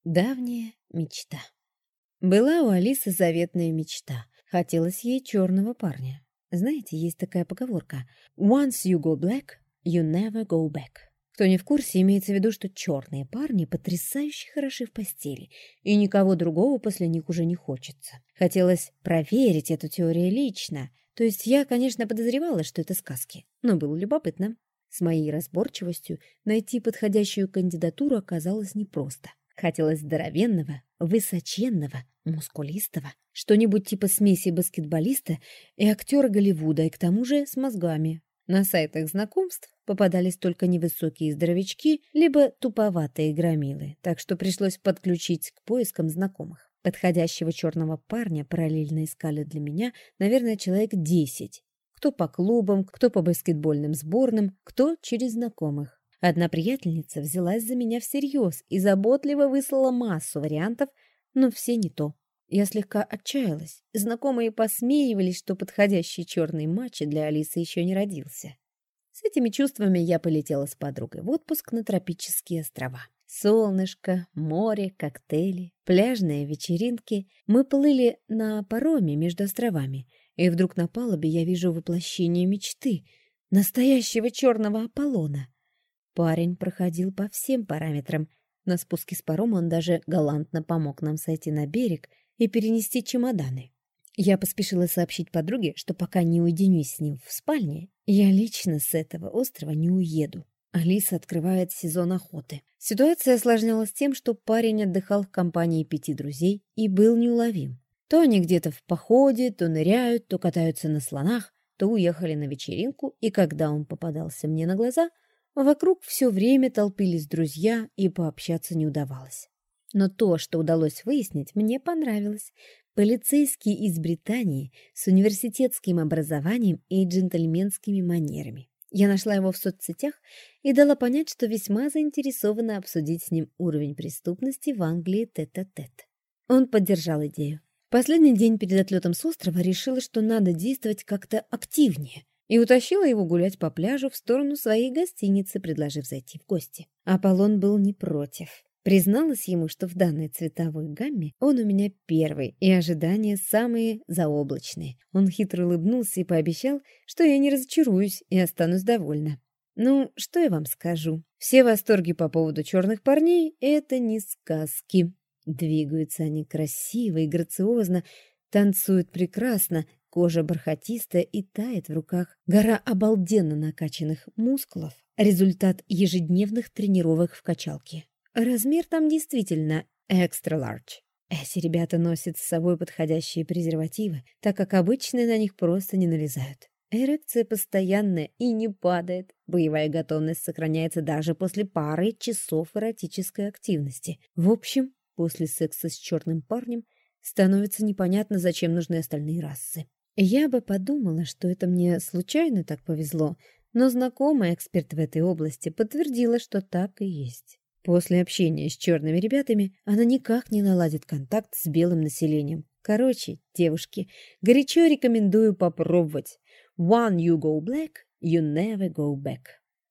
Давняя мечта. Была у Алисы заветная мечта. Хотелось ей черного парня. Знаете, есть такая поговорка: «Once you go black, you never go back». Кто не в курсе, имеется в виду, что черные парни потрясающе хороши в постели, и никого другого после них уже не хочется. Хотелось проверить эту теорию лично. То есть я, конечно, подозревала, что это сказки, но было любопытно. С моей разборчивостью найти подходящую кандидатуру оказалось непросто. Хотелось здоровенного, высоченного, мускулистого, что-нибудь типа смеси баскетболиста и актера Голливуда, и к тому же с мозгами. На сайтах знакомств попадались только невысокие здоровячки, либо туповатые громилы, так что пришлось подключить к поискам знакомых. Подходящего черного парня параллельно искали для меня, наверное, человек 10. Кто по клубам, кто по баскетбольным сборным, кто через знакомых. Одна приятельница взялась за меня всерьез и заботливо выслала массу вариантов, но все не то. Я слегка отчаялась. Знакомые посмеивались, что подходящий черный мачо для Алисы еще не родился. С этими чувствами я полетела с подругой в отпуск на тропические острова. Солнышко, море, коктейли, пляжные вечеринки. Мы плыли на пароме между островами, и вдруг на палубе я вижу воплощение мечты — настоящего черного Аполлона. Парень проходил по всем параметрам. На спуске с парома он даже галантно помог нам сойти на берег и перенести чемоданы. Я поспешила сообщить подруге, что пока не уединюсь с ним в спальне, я лично с этого острова не уеду. Алиса открывает сезон охоты. Ситуация осложнялась тем, что парень отдыхал в компании 5 друзей и был неуловим. То они где-то в походе, то ныряют, то катаются на слонах, то уехали на вечеринку, и когда он попадался мне на глаза, вокруг все время толпились друзья, и пообщаться не удавалось. Но то, что удалось выяснить, мне понравилось. Полицейский из Британии с университетским образованием и джентльменскими манерами. Я нашла его в соцсетях и дала понять, что весьма заинтересована обсудить с ним уровень преступности в Англии тет-а-тет. Он поддержал идею. В последний день перед отлетом с острова решила, что надо действовать как-то активнее, и утащила его гулять по пляжу в сторону своей гостиницы, предложив зайти в гости. Аполлон был не против. Призналась ему, что в данной цветовой гамме он у меня первый, и ожидания самые заоблачные. Он хитро улыбнулся и пообещал, что я не разочаруюсь и останусь довольна. Ну, что я вам скажу? Все восторги по поводу черных парней — это не сказки. Двигаются они красиво и грациозно, танцуют прекрасно, кожа бархатистая и тает в руках. Гора обалденно накачанных мускулов — результат ежедневных тренировок в качалке. Размер там действительно extra large. Эти ребята носят с собой подходящие презервативы, так как обычные на них просто не налезают. Эрекция постоянная и не падает. Боевая готовность сохраняется даже после пары часов эротической активности. В общем, после секса с черным парнем становится непонятно, зачем нужны остальные расы. Я бы подумала, что это мне случайно так повезло, но знакомая эксперт в этой области подтвердила, что так и есть. После общения с черными ребятами она никак не наладит контакт с белым населением. Короче, девушки, горячо рекомендую попробовать. One you go black, you never go back.